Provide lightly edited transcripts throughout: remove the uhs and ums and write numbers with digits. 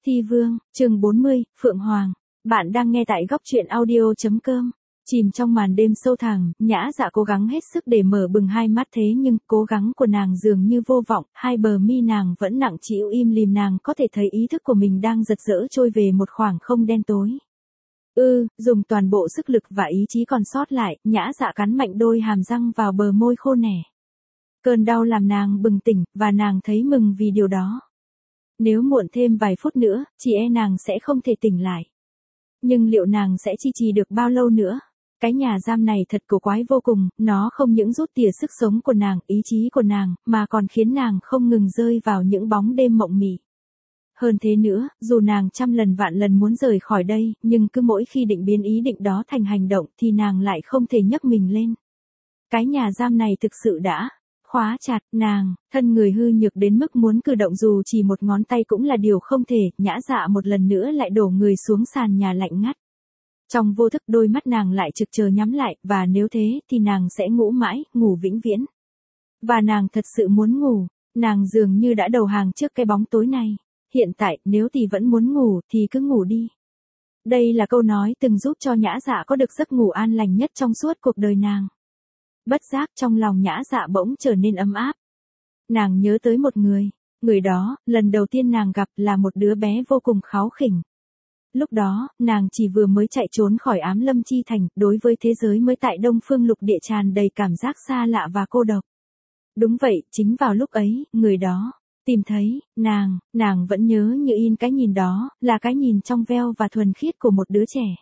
Thi Vương, chương 40, Phượng Hoàng. Bạn đang nghe tại góc truyện audio.com. Chìm trong màn đêm sâu thẳm, Nhã Dạ cố gắng hết sức để mở bừng hai mắt, thế nhưng cố gắng của nàng dường như vô vọng, hai bờ mi nàng vẫn nặng trĩu im lìm, nàng có thể thấy ý thức của mình đang giật giỡ trôi về một khoảng không đen tối. Dùng toàn bộ sức lực và ý chí còn sót lại, Nhã Dạ cắn mạnh đôi hàm răng vào bờ môi khô nẻ. Cơn đau làm nàng bừng tỉnh, và nàng thấy mừng vì điều đó. Nếu muộn thêm vài phút nữa, chỉ e nàng sẽ không thể tỉnh lại. Nhưng liệu nàng sẽ duy trì được bao lâu nữa? Cái nhà giam này thật cổ quái vô cùng, nó không những rút tỉa sức sống của nàng, ý chí của nàng, mà còn khiến nàng không ngừng rơi vào những bóng đêm mộng mị. Hơn thế nữa, dù nàng trăm lần vạn lần muốn rời khỏi đây, nhưng cứ mỗi khi định biến ý định đó thành hành động thì nàng lại không thể nhấc mình lên. Cái nhà giam này thực sự đã khóa chặt nàng, thân người hư nhược đến mức muốn cử động dù chỉ một ngón tay cũng là điều không thể. Nhã Dạ một lần nữa lại đổ người xuống sàn nhà lạnh ngắt. Trong vô thức đôi mắt nàng lại trực chờ nhắm lại, và nếu thế thì nàng sẽ ngủ mãi, ngủ vĩnh viễn. Và nàng thật sự muốn ngủ, nàng dường như đã đầu hàng trước cái bóng tối này. Hiện tại, nếu thì vẫn muốn ngủ thì cứ ngủ đi. Đây là câu nói từng giúp cho Nhã Dạ có được giấc ngủ an lành nhất trong suốt cuộc đời nàng. Bất giác trong lòng Nhã Dạ bỗng trở nên ấm áp. Nàng nhớ tới một người đó, lần đầu tiên nàng gặp là một đứa bé vô cùng kháu khỉnh. Lúc đó, nàng chỉ vừa mới chạy trốn khỏi Ám Lâm Chi Thành, đối với thế giới mới tại Đông Phương Lục Địa tràn đầy cảm giác xa lạ và cô độc. Đúng vậy, chính vào lúc ấy, người đó tìm thấy nàng vẫn nhớ như in cái nhìn đó, là cái nhìn trong veo và thuần khiết của một đứa trẻ.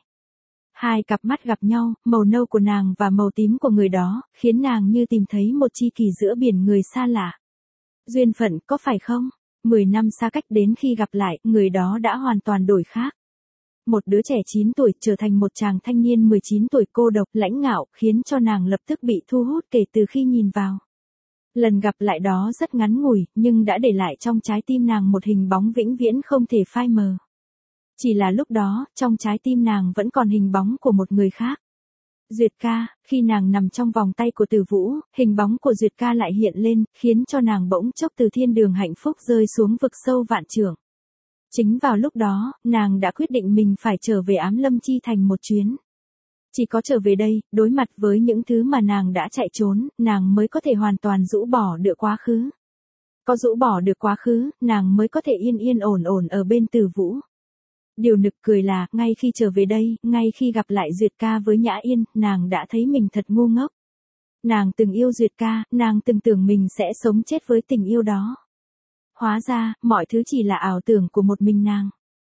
Hai cặp mắt gặp nhau, màu nâu của nàng và màu tím của người đó, khiến nàng như tìm thấy một tri kỷ giữa biển người xa lạ. Duyên phận, có phải không? 10 năm xa cách đến khi gặp lại, người đó đã hoàn toàn đổi khác. Một đứa trẻ 9 tuổi trở thành một chàng thanh niên 19 tuổi cô độc, lãnh ngạo, khiến cho nàng lập tức bị thu hút kể từ khi nhìn vào. Lần gặp lại đó rất ngắn ngủi, nhưng đã để lại trong trái tim nàng một hình bóng vĩnh viễn không thể phai mờ. Chỉ là lúc đó, trong trái tim nàng vẫn còn hình bóng của một người khác. Duyệt ca, khi nàng nằm trong vòng tay của Từ Vũ, hình bóng của Duyệt ca lại hiện lên, khiến cho nàng bỗng chốc từ thiên đường hạnh phúc rơi xuống vực sâu vạn trượng. Chính vào lúc đó, nàng đã quyết định mình phải trở về Ám Lâm Chi Thành một chuyến. Chỉ có trở về đây, đối mặt với những thứ mà nàng đã chạy trốn, nàng mới có thể hoàn toàn rũ bỏ được quá khứ. Có rũ bỏ được quá khứ, nàng mới có thể yên yên ổn ổn ở bên Từ Vũ. Điều nực cười là, ngay khi trở về đây, ngay khi gặp lại Duyệt ca với Nhã Yên, nàng đã thấy mình thật ngu ngốc. Nàng từng yêu Duyệt ca, nàng từng tưởng mình sẽ sống chết với tình yêu đó. Hóa ra, mọi thứ chỉ là ảo tưởng của một mình nàng.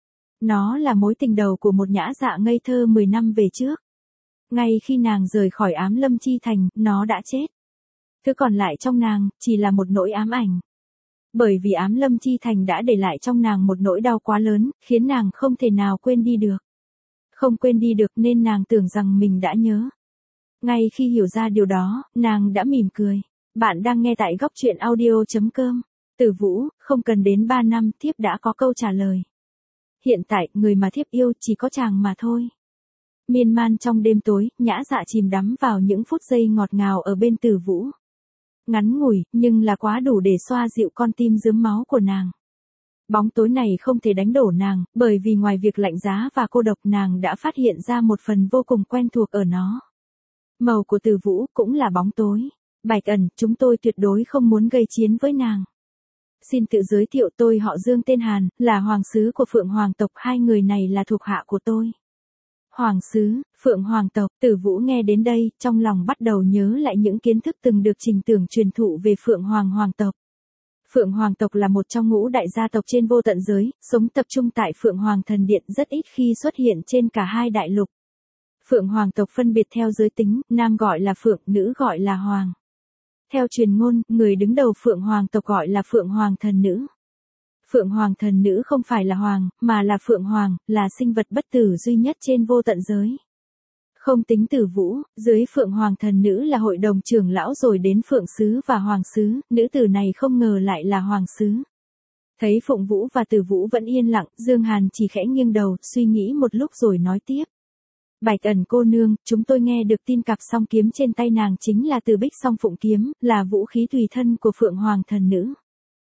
Nó là mối tình đầu của một Nhã Dạ ngây thơ 10 năm về trước. Ngay khi nàng rời khỏi Ám Lâm Chi Thành, nó đã chết. Thứ còn lại trong nàng, chỉ là một nỗi ám ảnh. Bởi vì Ám Lâm Chi Thành đã để lại trong nàng một nỗi đau quá lớn, khiến nàng không thể nào quên đi được. Không quên đi được nên nàng tưởng rằng mình đã nhớ. Ngay khi hiểu ra điều đó, nàng đã mỉm cười. Bạn đang nghe tại góc truyện audio.com. Từ Vũ, không cần đến 3 năm, thiếp đã có câu trả lời. Hiện tại, người mà thiếp yêu chỉ có chàng mà thôi. Miên man trong đêm tối, Nhã Dạ chìm đắm vào những phút giây ngọt ngào ở bên Từ Vũ. Ngắn ngủi, nhưng là quá đủ để xoa dịu con tim rướm máu của nàng. Bóng tối này không thể đánh đổ nàng, bởi vì ngoài việc lạnh giá và cô độc, nàng đã phát hiện ra một phần vô cùng quen thuộc ở nó. Màu của Từ Vũ cũng là bóng tối. Bạch Ẩn, chúng tôi tuyệt đối không muốn gây chiến với nàng. Xin tự giới thiệu, tôi họ Dương tên Hàn, là hoàng sứ của Phượng Hoàng tộc, hai người này là thuộc hạ của tôi. Hoàng sứ, Phượng Hoàng tộc, Từ Vũ nghe đến đây, trong lòng bắt đầu nhớ lại những kiến thức từng được Trình Tưởng truyền thụ về Phượng Hoàng Hoàng tộc. Phượng Hoàng tộc là một trong ngũ đại gia tộc trên vô tận giới, sống tập trung tại Phượng Hoàng Thần Điện, rất ít khi xuất hiện trên cả hai đại lục. Phượng Hoàng tộc phân biệt theo giới tính, nam gọi là Phượng, nữ gọi là Hoàng. Theo truyền ngôn, người đứng đầu Phượng Hoàng tộc gọi là Phượng Hoàng Thần Nữ. Phượng Hoàng Thần Nữ không phải là Hoàng, mà là Phượng Hoàng, là sinh vật bất tử duy nhất trên vô tận giới. Không tính Từ Vũ, dưới Phượng Hoàng Thần Nữ là hội đồng trưởng lão rồi đến Phượng Sứ và Hoàng Sứ, nữ tử này không ngờ lại là Hoàng Sứ. Thấy Phụng Vũ và Từ Vũ vẫn yên lặng, Dương Hàn chỉ khẽ nghiêng đầu, suy nghĩ một lúc rồi nói tiếp. Bạch Ẩn cô nương, chúng tôi nghe được tin cặp song kiếm trên tay nàng chính là Từ Bích Song Phụng kiếm, là vũ khí tùy thân của Phượng Hoàng Thần Nữ.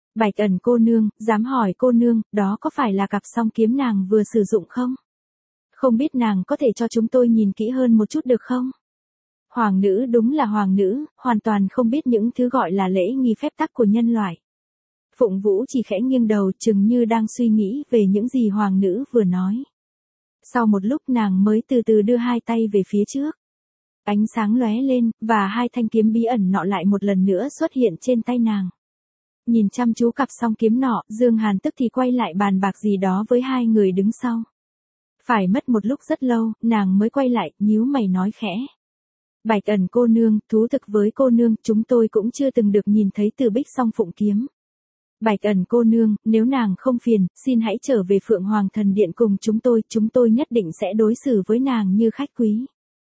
Bạch Ẩn cô nương, dám hỏi cô nương, đó có phải là cặp song kiếm nàng vừa sử dụng không? Không biết nàng có thể cho chúng tôi nhìn kỹ hơn một chút được không? Hoàng nữ đúng là hoàng nữ, hoàn toàn không biết những thứ gọi là lễ nghi phép tắc của nhân loại. Phụng Vũ chỉ khẽ nghiêng đầu chừng như đang suy nghĩ về những gì hoàng nữ vừa nói. Sau một lúc nàng mới từ từ đưa hai tay về phía trước. Ánh sáng lóe lên, và hai thanh kiếm bí ẩn nọ lại một lần nữa xuất hiện trên tay nàng. Nhìn chăm chú cặp song kiếm nọ, Dương Hàn tức thì quay lại bàn bạc gì đó với hai người đứng sau. Phải mất một lúc rất lâu, nàng mới quay lại, nhíu mày nói khẽ. Bạch Ẩn cô nương, thú thực với cô nương, chúng tôi cũng chưa từng được nhìn thấy Từ Bích song phụng kiếm. Bạch Ẩn cô nương, nếu nàng không phiền, xin hãy trở về Phượng Hoàng Thần Điện cùng chúng tôi nhất định sẽ đối xử với nàng như khách quý.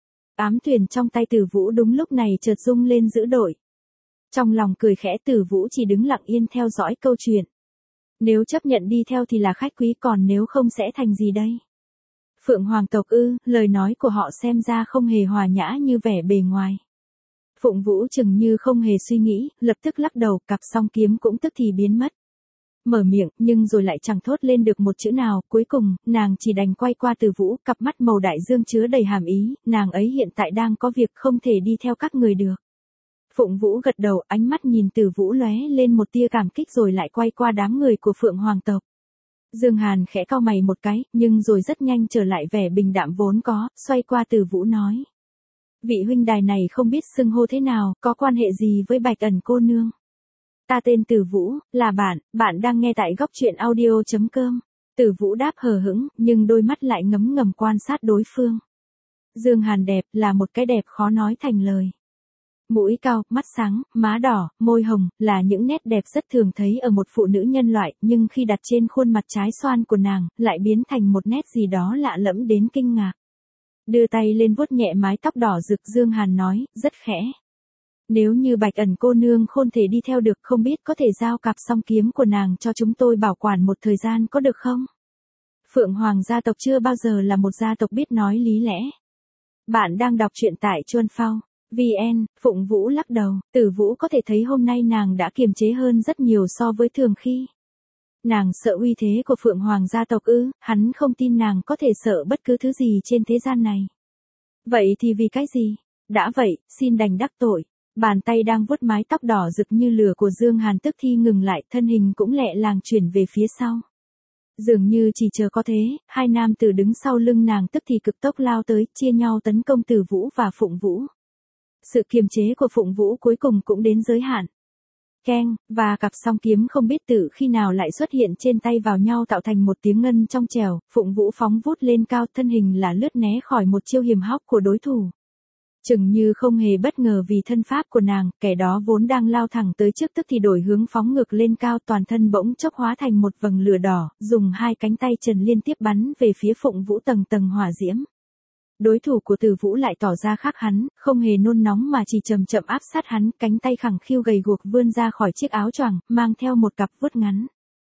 Ám thuyền trong tay Tử Vũ đúng lúc này chợt rung lên dữ dội. Trong lòng cười khẽ Tử Vũ chỉ đứng lặng yên theo dõi câu chuyện. Nếu chấp nhận đi theo thì là khách quý, còn nếu không sẽ thành gì đây? Phượng Hoàng tộc ư? Lời nói của họ xem ra không hề hòa nhã như vẻ bề ngoài. Phụng Vũ chừng như không hề suy nghĩ, lập tức lắc đầu, cặp song kiếm cũng tức thì biến mất. Mở miệng, nhưng rồi lại chẳng thốt lên được một chữ nào, cuối cùng, nàng chỉ đành quay qua Tử Vũ, cặp mắt màu đại dương chứa đầy hàm ý, nàng ấy hiện tại đang có việc không thể đi theo các người được. Phụng Vũ gật đầu, ánh mắt nhìn Tử Vũ lóe lên một tia cảm kích rồi lại quay qua đám người của Phượng Hoàng tộc. Dương Hàn khẽ cau mày một cái, nhưng rồi rất nhanh trở lại vẻ bình đạm vốn có, xoay qua Tử Vũ nói. Vị huynh đài này không biết xưng hô thế nào, có quan hệ gì với Bạch Ẩn cô nương? Ta tên Tử Vũ, là bạn đang nghe tại góc truyện audio.com. Tử Vũ đáp hờ hững, nhưng đôi mắt lại ngấm ngầm quan sát đối phương. Dương Hàn đẹp, là một cái đẹp khó nói thành lời. Mũi cao, mắt sáng, má đỏ, môi hồng, là những nét đẹp rất thường thấy ở một phụ nữ nhân loại, nhưng khi đặt trên khuôn mặt trái xoan của nàng, lại biến thành một nét gì đó lạ lẫm đến kinh ngạc. Đưa tay lên vuốt nhẹ mái tóc đỏ rực, Dương Hàn nói, rất khẽ. Nếu như Bạch Ẩn cô nương không thể đi theo được, không biết có thể giao cặp song kiếm của nàng cho chúng tôi bảo quản một thời gian có được không? Phượng Hoàng gia tộc chưa bao giờ là một gia tộc biết nói lý lẽ. Bạn đang đọc truyện tại Chuan Phao VN. Phụng Vũ lắc đầu, Tử Vũ có thể thấy hôm nay nàng đã kiềm chế hơn rất nhiều so với thường khi. Nàng sợ uy thế của Phượng Hoàng gia tộc ư? Hắn không tin nàng có thể sợ bất cứ thứ gì trên thế gian này. Vậy thì vì cái gì? Đã vậy, xin đành đắc tội. Bàn tay đang vuốt mái tóc đỏ rực như lửa của Dương Hàn tức thì ngừng lại, thân hình cũng lẹ làng chuyển về phía sau. Dường như chỉ chờ có thế, hai nam tử đứng sau lưng nàng tức thì cực tốc lao tới, chia nhau tấn công Tử Vũ và Phụng Vũ. Sự kiềm chế của Phụng Vũ cuối cùng cũng đến giới hạn. Keng, và cặp song kiếm không biết từ khi nào lại xuất hiện trên tay vào nhau tạo thành một tiếng ngân trong trẻo, Phụng Vũ phóng vút lên cao, thân hình là lướt né khỏi một chiêu hiểm hóc của đối thủ. Chừng như không hề bất ngờ vì thân pháp của nàng, kẻ đó vốn đang lao thẳng tới trước tức thì đổi hướng phóng ngược lên cao, toàn thân bỗng chốc hóa thành một vầng lửa đỏ, dùng hai cánh tay trần liên tiếp bắn về phía Phụng Vũ tầng tầng hỏa diễm. Đối thủ của Tử Vũ lại tỏ ra khác hắn, không hề nôn nóng mà chỉ chậm chậm áp sát hắn, cánh tay khẳng khiu gầy guộc vươn ra khỏi chiếc áo choàng, mang theo một cặp vuốt ngắn.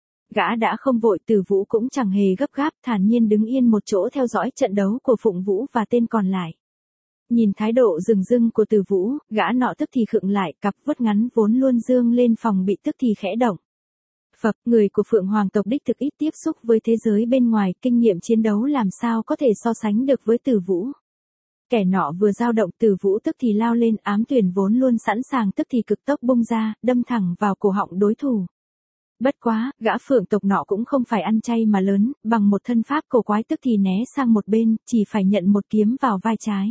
Gã đã không vội, Tử Vũ cũng chẳng hề gấp gáp, thản nhiên đứng yên một chỗ theo dõi trận đấu của Phụng Vũ và tên còn lại. Nhìn thái độ rừng rưng của Tử Vũ, gã nọ tức thì khựng lại, cặp vuốt ngắn vốn luôn dương lên phòng bị tức thì khẽ động. Phật, người của Phượng Hoàng tộc đích thực ít tiếp xúc với thế giới bên ngoài, kinh nghiệm chiến đấu làm sao có thể so sánh được với Tử Vũ. Kẻ nọ vừa dao động, Tử Vũ tức thì lao lên, ám tuyển vốn luôn sẵn sàng tức thì cực tốc bung ra, đâm thẳng vào cổ họng đối thủ. Bất quá, gã Phượng tộc nọ cũng không phải ăn chay mà lớn, bằng một thân pháp cổ quái tức thì né sang một bên, chỉ phải nhận một kiếm vào vai trái.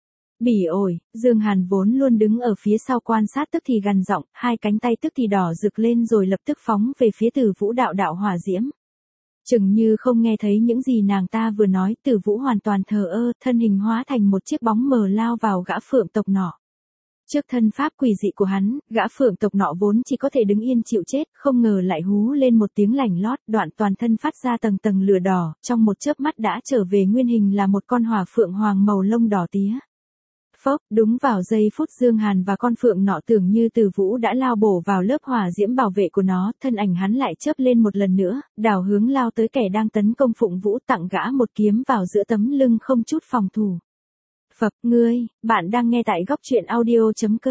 Bỉ ổi, Dương Hàn vốn luôn đứng ở phía sau quan sát tức thì gằn giọng, hai cánh tay tức thì đỏ rực lên rồi lập tức phóng về phía Tử Vũ đạo đạo hỏa diễm. Chừng như không nghe thấy những gì nàng ta vừa nói, Tử Vũ hoàn toàn thờ ơ, thân hình hóa thành một chiếc bóng mờ lao vào gã Phượng tộc nọ. Trước thân pháp quỷ dị của hắn, gã Phượng tộc nọ vốn chỉ có thể đứng yên chịu chết, không ngờ lại hú lên một tiếng lành lót, đoạn toàn thân phát ra tầng tầng lửa đỏ, trong một chớp mắt đã trở về nguyên hình là một con hỏa phượng hoàng màu lông đỏ tía. Phốc, đúng vào giây phút Dương Hàn và con phượng nọ tưởng như Tử Vũ đã lao bổ vào lớp hỏa diễm bảo vệ của nó, thân ảnh hắn lại chớp lên một lần nữa, đảo hướng lao tới kẻ đang tấn công Phụng Vũ, tặng gã một kiếm vào giữa tấm lưng không chút phòng thủ. Phập, bạn đang nghe tại góc truyện audio.com.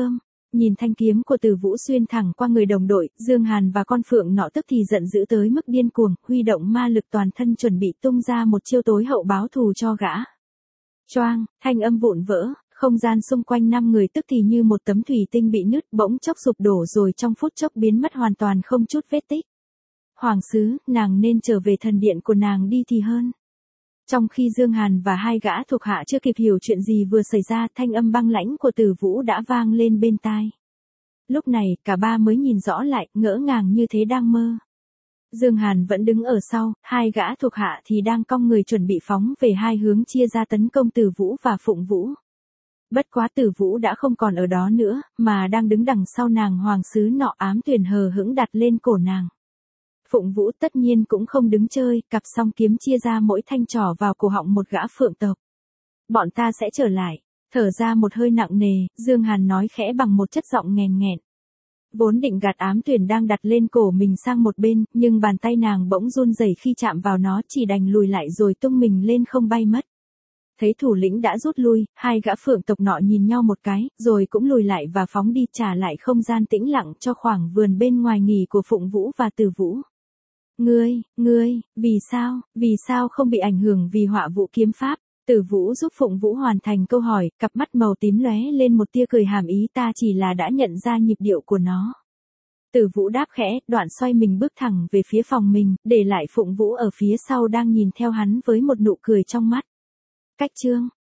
Nhìn thanh kiếm của Từ Vũ xuyên thẳng qua người đồng đội, Dương Hàn và con phượng nọ tức thì giận dữ tới mức điên cuồng, huy động ma lực toàn thân chuẩn bị tung ra một chiêu tối hậu báo thù cho gã. Choang, thanh âm vụn vỡ, không gian xung quanh 5 người tức thì như một tấm thủy tinh bị nứt bỗng chốc sụp đổ rồi trong phút chốc biến mất hoàn toàn không chút vết tích. Hoàng sứ, nàng nên trở về thần điện của nàng đi thì hơn. Trong khi Dương Hàn và hai gã thuộc hạ chưa kịp hiểu chuyện gì vừa xảy ra, thanh âm băng lãnh của Từ Vũ đã vang lên bên tai. Lúc này, cả ba mới nhìn rõ lại, ngỡ ngàng như thế đang mơ. Dương Hàn vẫn đứng ở sau, hai gã thuộc hạ thì đang cong người chuẩn bị phóng về hai hướng chia ra tấn công Từ Vũ và Phụng Vũ. Bất quá Từ Vũ đã không còn ở đó nữa, mà đang đứng đằng sau nàng hoàng sứ nọ, ám tuyển hờ hững đặt lên cổ nàng. Phụng Vũ tất nhiên cũng không đứng chơi, cặp song kiếm chia ra mỗi thanh trỏ vào cổ họng một gã phượng tộc. Bọn ta sẽ trở lại. Thở ra một hơi nặng nề, Dương Hàn nói khẽ bằng một chất giọng nghèn nghẹn. Vốn định gạt ám tuyển đang đặt lên cổ mình sang một bên, nhưng bàn tay nàng bỗng run rẩy khi chạm vào nó, chỉ đành lùi lại rồi tung mình lên không bay mất. Thấy thủ lĩnh đã rút lui, hai gã phượng tộc nọ nhìn nhau một cái, rồi cũng lùi lại và phóng đi, trả lại không gian tĩnh lặng cho khoảng vườn bên ngoài nghỉ của Phụng Vũ và Từ Vũ. Ngươi, vì sao không bị ảnh hưởng vì họa vũ kiếm pháp? Từ Vũ giúp Phụng Vũ hoàn thành câu hỏi, cặp mắt màu tím lóe lên một tia cười hàm ý, ta chỉ là đã nhận ra nhịp điệu của nó. Từ Vũ đáp khẽ, đoạn xoay mình bước thẳng về phía phòng mình, để lại Phụng Vũ ở phía sau đang nhìn theo hắn với một nụ cười trong mắt. Cách chương